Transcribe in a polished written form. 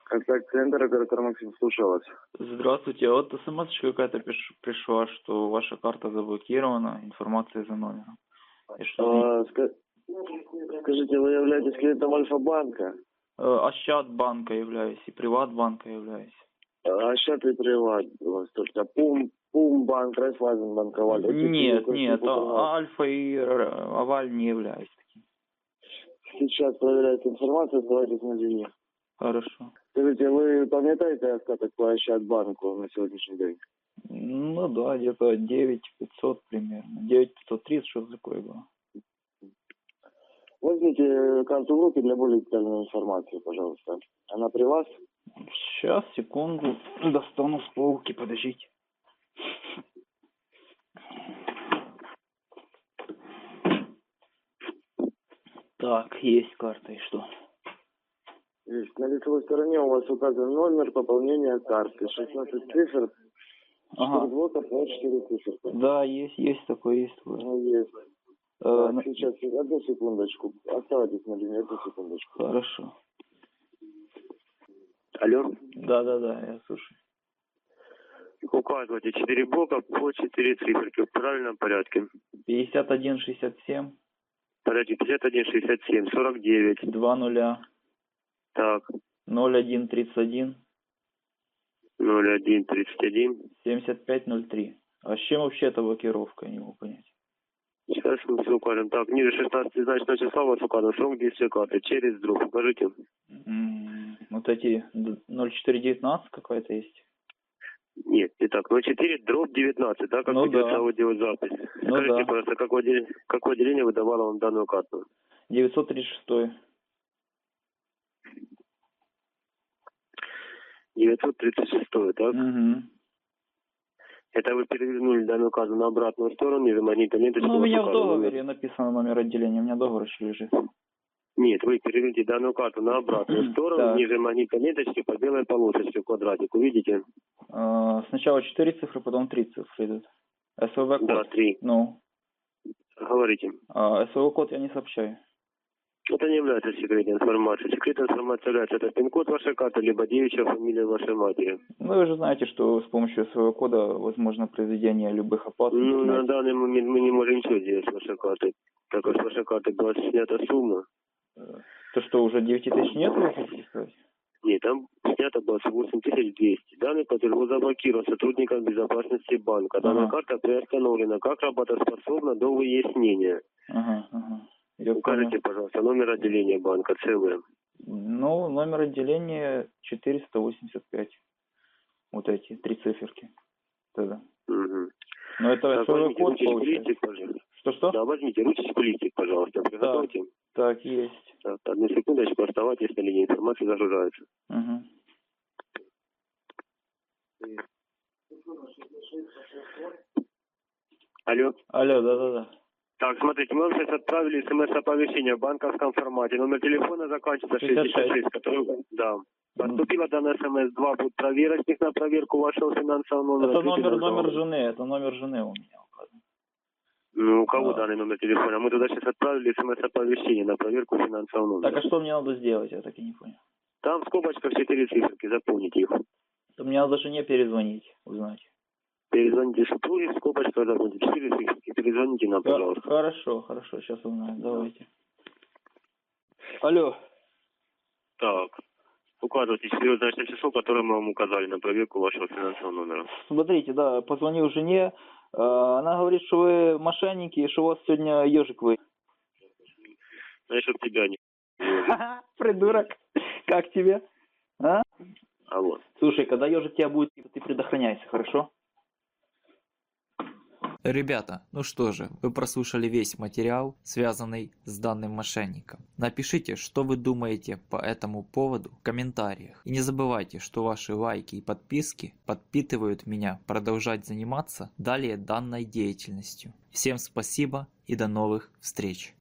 Контакт-центр, оператор Максим, слушаю вас. Здравствуйте, вот смс какая-то пришла, что ваша карта заблокирована, информация за номером. И что? Скажите, вы являетесь клиентом Альфа-банка? Ощадбанка являюсь и Приватбанка являюсь. Ощад и Приват у вас только. Пумбанк, Райффайзенбанк, Аваль. Нет, Альфа и Аваль не являюсь таким. Сейчас проверяется информация, оставайтесь на линии. Хорошо. Скажите, вы пам'ятаете остаток по Ощадбанку на сегодняшний день? Ну да, где-то 9500 примерно. 9530, что-то такое было. Возьмите карту в руки для более детальной информации, пожалуйста. Она при вас? Сейчас, секунду, достану с полки, подождите. Так, есть карта, и что? Есть. На лицевой стороне у вас указан номер пополнения карты. 16 цифр, 4 блока, 4 цифры. Да, есть такой, есть такой. Есть. Так, сейчас, одну секундочку. Оставайтесь на линии, одну секундочку. Хорошо. Алло? Да, я слушаю. Указывайте 4 блока по 4 циферки в правильном порядке. 5167. Подожди, 5167, 49. 20. Так. 0131. 0131. 7503. А с чем вообще эта блокировка, я не могу понять. Сейчас мы все укажем. Так, ниже 16 значного числа у вас указан срок действия карты. Через друг. Укажите. Вот эти 0419 какая-то есть? Нет, итак, 04/19, да, как ведется аудиозапись. Скажите, пожалуйста, какое отделение выдавало вам данную карту? 936. 936, так? Угу. Это вы перевернули данную карту на обратную сторону, ниже магнитной ленточки. Ну, у меня в договоре написано номер отделения, у меня договор еще лежит. Нет, вы переверните данную карту на обратную сторону, ниже магнитной ленточки по белой полосочке в квадратику, видите? Сначала 4 цифры, потом 3 цифры идут. СВВ-код. Да, 3. Ну. Говорите. СВВ-код я не сообщаю. Это не является секретной информацией. Секретной информацией является это пин-код вашей карты, либо девичья фамилия вашей матери. Ну, вы же знаете, что с помощью СВВ-кода возможно произведение любых оплат. Ну, на данный момент мы не можем ничего сделать с вашей картой, так как с вашей карты была снята сумма. То что, уже 9000 нет, вы хотите сказать? Нет, там снято было 8200. Данный платеж был заблокирован сотрудником безопасности банка. Данная карта приостановлена как работоспособна до выяснения. Укажите, пожалуйста, номер отделения банка ЦВ. Ну, номер отделения 485. Вот эти 3 циферки. Тогда. Угу. Но это СВВ-код получается. Что? Да, возьмите ручечку, листик, пожалуйста, приготовьте. Так, есть. Так, одну секундочку, оставайтесь на линии, информация загружается. Угу. Алло, да. Так, смотрите, мы вам сейчас отправили смс-оповещение в банковском формате. Номер телефона заканчивается 66, который... Да. Поступила данная смс-2, будет проверить их на проверку вашего финансового номера. Это номер жены у меня указан. Ну, у кого данный номер телефона? Мы туда сейчас отправили смс-оповещение на проверку финансового номера. Так, а что мне надо сделать? Я так и не понял. Там в скобочках 4 циферки, запомните их. То мне надо жене перезвонить, узнать. Перезвоните супруге, в скобочках запомните 4 циферки. Перезвоните нам, пожалуйста. Хорошо, сейчас узнаю, давайте. Алло. Так. Указывайте 4 значное число, которое мы вам указали на проверку вашего финансового номера. Смотрите, да, позвонил жене. Она говорит, что вы мошенники, и что у вас сегодня ежик вы. Знаешь, чтоб тебя не... Придурок. Как тебе? А? Алло. Слушай, когда ежик тебя будет, ты предохраняйся, хорошо? Ребята, ну что же, вы прослушали весь материал, связанный с данным мошенником. Напишите, что вы думаете по этому поводу в комментариях. И не забывайте, что ваши лайки и подписки подпитывают меня продолжать заниматься далее данной деятельностью. Всем спасибо и до новых встреч!